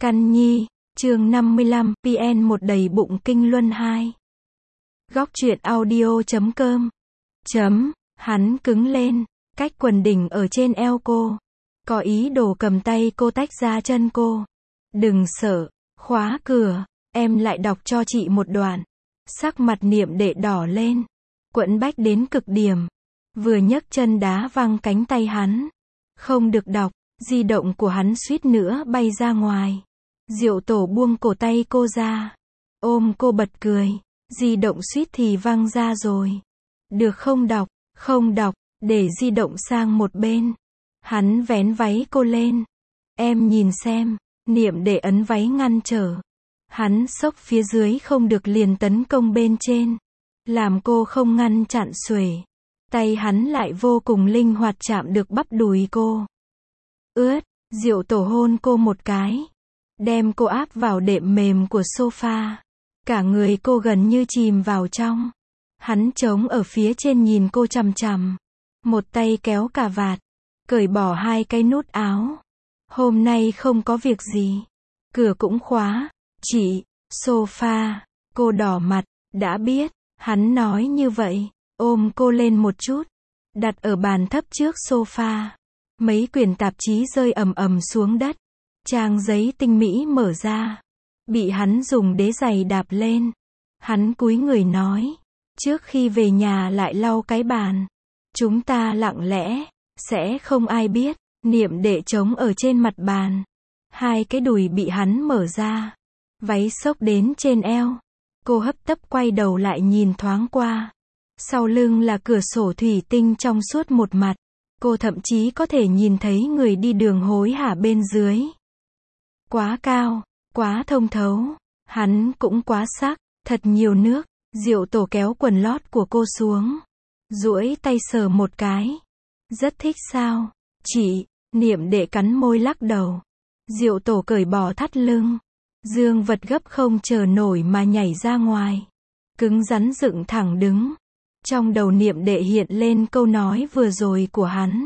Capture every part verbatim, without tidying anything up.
Căn Nhi, chương năm mươi lăm, vê en một đầy bụng kinh luân hai. Góc truyện audio chấm com. Chấm, hắn cứng lên, cách quần đỉnh ở trên eo cô. Có ý đồ cầm tay cô tách ra chân cô. Đừng sợ, khóa cửa, em lại đọc cho chị một đoạn. Sắc mặt Niệm Đệ đỏ lên, quẫn bách đến cực điểm. Vừa nhấc chân đá văng cánh tay hắn. Không được đọc, di động của hắn suýt nữa bay ra ngoài. Diệu Tổ buông cổ tay cô ra, ôm cô bật cười, di động suýt thì văng ra rồi. Được không đọc, không đọc, để di động sang một bên. Hắn vén váy cô lên. Em nhìn xem, Niệm Đệ ấn váy ngăn trở. Hắn xốc phía dưới không được liền tấn công bên trên. Làm cô không ngăn chặn xuể. Tay hắn lại vô cùng linh hoạt chạm được bắp đùi cô. Ướt, Diệu Tổ hôn cô một cái. Đem cô áp vào đệm mềm của sofa. Cả người cô gần như chìm vào trong. Hắn trống ở phía trên nhìn cô chằm chằm. Một tay kéo cà vạt. Cởi bỏ hai cái nút áo. Hôm nay không có việc gì. Cửa cũng khóa. Chị, sofa. Cô đỏ mặt. Đã biết. Hắn nói như vậy. Ôm cô lên một chút. Đặt ở bàn thấp trước sofa. Mấy quyển tạp chí rơi ầm ầm xuống đất. Trang giấy tinh mỹ mở ra. Bị hắn dùng đế giày đạp lên. Hắn cúi người nói. Trước khi về nhà lại lau cái bàn. Chúng ta lặng lẽ. Sẽ không ai biết. Niệm Đệ trống ở trên mặt bàn. Hai cái đùi bị hắn mở ra. Váy xốc đến trên eo. Cô hấp tấp quay đầu lại nhìn thoáng qua. Sau lưng là cửa sổ thủy tinh trong suốt một mặt. Cô thậm chí có thể nhìn thấy người đi đường hối hả bên dưới. Quá cao, quá thông thấu. Hắn cũng quá sắc, thật nhiều nước. Diệu Tổ kéo quần lót của cô xuống. Duỗi tay sờ một cái. Rất thích sao? Chị, Niệm Đệ cắn môi lắc đầu. Diệu Tổ cởi bỏ thắt lưng. Dương vật gấp không chờ nổi mà nhảy ra ngoài. Cứng rắn dựng thẳng đứng. Trong đầu Niệm Đệ hiện lên câu nói vừa rồi của hắn.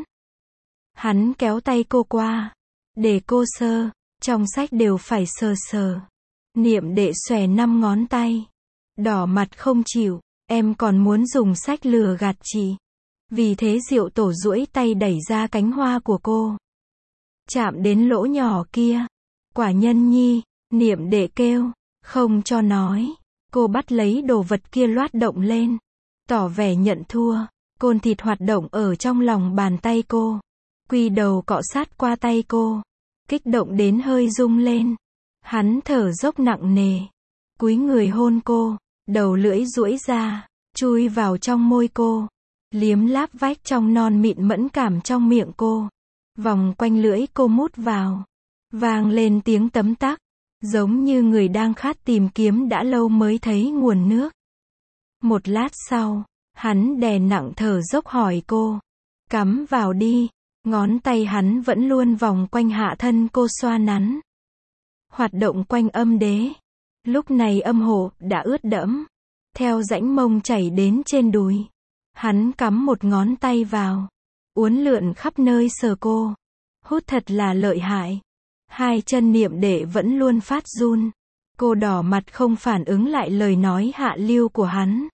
Hắn kéo tay cô qua. Để cô sơ. Trong sách đều phải sờ sờ. Niệm Đệ xòe năm ngón tay. Đỏ mặt không chịu. Em còn muốn dùng sách lừa gạt chị. Vì thế Diệu Tổ duỗi tay đẩy ra cánh hoa của cô. Chạm đến lỗ nhỏ kia. Quả nhân nhi. Niệm Đệ kêu. Không cho nói. Cô bắt lấy đồ vật kia loát động lên. Tỏ vẻ nhận thua. Côn thịt hoạt động ở trong lòng bàn tay cô. Quy đầu cọ sát qua tay cô. Kích động đến hơi rung lên. Hắn thở dốc nặng nề. Cúi người hôn cô. Đầu lưỡi duỗi ra. Chui vào trong môi cô. Liếm láp vách trong non mịn mẫn cảm trong miệng cô. Vòng quanh lưỡi cô mút vào. Vang lên tiếng tấm tắc. Giống như người đang khát tìm kiếm đã lâu mới thấy nguồn nước. Một lát sau, hắn đè nặng thở dốc hỏi cô. Cắm vào đi. Ngón tay hắn vẫn luôn vòng quanh hạ thân cô xoa nắn. Hoạt động quanh âm đế. Lúc này âm hộ đã ướt đẫm. Theo rãnh mông chảy đến trên đùi. Hắn cắm một ngón tay vào. Uốn lượn khắp nơi sờ cô. Hút thật là lợi hại. Hai chân Niệm Đệ vẫn luôn phát run. Cô đỏ mặt không phản ứng lại lời nói hạ lưu của hắn.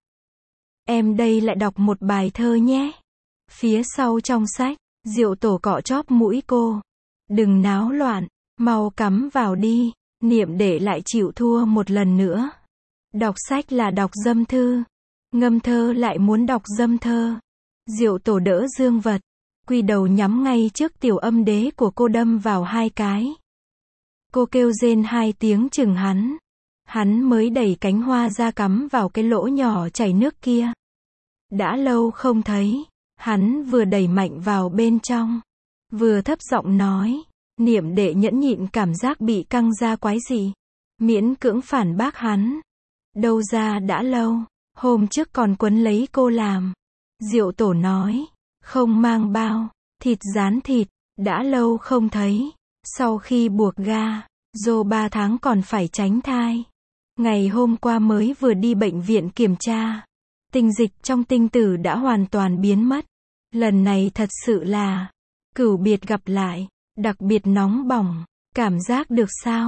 Em đây lại đọc một bài thơ nhé. Phía sau trong sách, Diệu Tổ cọ chóp mũi cô. Đừng náo loạn, mau cắm vào đi. Niệm Đệ lại chịu thua một lần nữa. Đọc sách là đọc dâm thư. Ngâm thơ lại muốn đọc dâm thơ. Diệu Tổ đỡ dương vật. Quy đầu nhắm ngay trước tiểu âm đế của cô đâm vào hai cái. Cô kêu rên hai tiếng chừng hắn. Hắn mới đẩy cánh hoa ra cắm vào cái lỗ nhỏ chảy nước kia. Đã lâu không thấy. Hắn vừa đẩy mạnh vào bên trong. Vừa thấp giọng nói. Niệm Đệ nhẫn nhịn cảm giác bị căng ra quái gì. Miễn cưỡng phản bác hắn. Đâu ra đã lâu. Hôm trước còn quấn lấy cô làm. Diệu Tổ nói. Không mang bao. Thịt rán thịt. Đã lâu không thấy. Sau khi buộc ga. Dô ba tháng còn phải tránh thai. Ngày hôm qua mới vừa đi bệnh viện kiểm tra. Tinh dịch trong tinh tử đã hoàn toàn biến mất. Lần này thật sự là cửu biệt gặp lại. Đặc biệt nóng bỏng. Cảm giác được sao?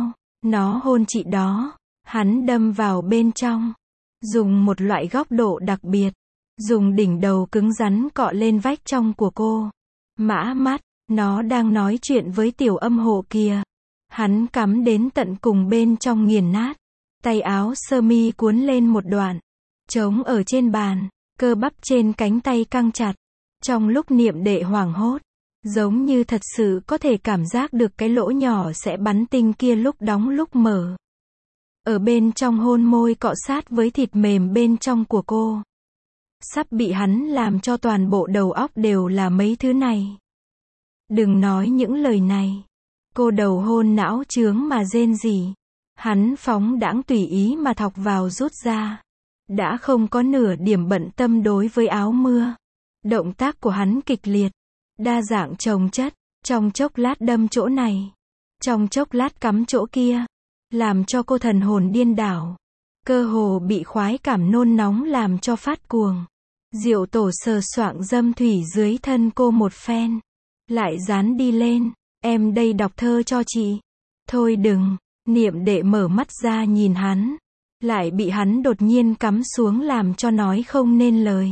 Nó hôn chị đó. Hắn đâm vào bên trong. Dùng một loại góc độ đặc biệt. Dùng đỉnh đầu cứng rắn cọ lên vách trong của cô. Mã mắt, nó đang nói chuyện với tiểu âm hộ kìa. Hắn cắm đến tận cùng bên trong nghiền nát. Tay áo sơ mi cuốn lên một đoạn. Trống ở trên bàn. Cơ bắp trên cánh tay căng chặt. Trong lúc Niệm Đệ hoảng hốt. Giống như thật sự có thể cảm giác được cái lỗ nhỏ sẽ bắn tinh kia lúc đóng lúc mở. Ở bên trong hôn môi cọ sát với thịt mềm bên trong của cô. Sắp bị hắn làm cho toàn bộ đầu óc đều là mấy thứ này. Đừng nói những lời này. Cô đầu hôn não chướng mà rên rỉ. Hắn phóng đãng tùy ý mà thọc vào rút ra. Đã không có nửa điểm bận tâm đối với áo mưa. Động tác của hắn kịch liệt. Đa dạng chồng chất. Trong chốc lát đâm chỗ này. Trong chốc lát cắm chỗ kia. Làm cho cô thần hồn điên đảo. Cơ hồ bị khoái cảm nôn nóng làm cho phát cuồng. Diệu Tổ sờ soạng dâm thủy dưới thân cô một phen. Lại dán đi lên. Em đây đọc thơ cho chị. Thôi đừng. Niệm Đệ mở mắt ra nhìn hắn. Lại bị hắn đột nhiên cắm xuống làm cho nói không nên lời.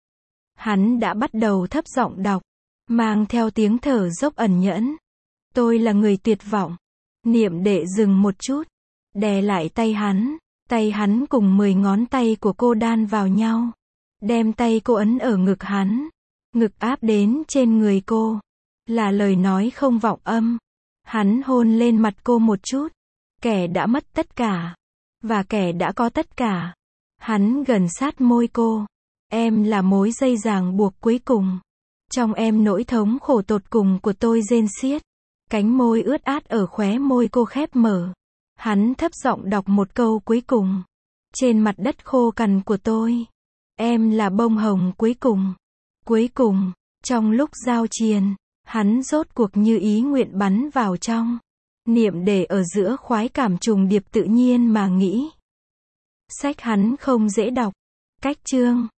Hắn đã bắt đầu thấp giọng đọc. Mang theo tiếng thở dốc ẩn nhẫn. Tôi là người tuyệt vọng. Niệm Đệ dừng một chút. Đè lại tay hắn. Tay hắn cùng mười ngón tay của cô đan vào nhau. Đem tay cô ấn ở ngực hắn. Ngực áp đến trên người cô. Là lời nói không vọng âm. Hắn hôn lên mặt cô một chút. Kẻ đã mất tất cả. Và kẻ đã có tất cả. Hắn gần sát môi cô. Em là mối dây ràng buộc cuối cùng. Trong em nỗi thống khổ tột cùng của tôi rên xiết. Cánh môi ướt át ở khóe môi cô khép mở. Hắn thấp giọng đọc một câu cuối cùng. Trên mặt đất khô cằn của tôi. Em là bông hồng cuối cùng. Cuối cùng, trong lúc giao triền, hắn rốt cuộc như ý nguyện bắn vào trong. Niệm Đệ ở giữa khoái cảm trùng điệp tự nhiên mà nghĩ. Sách hắn không dễ đọc. Cách chương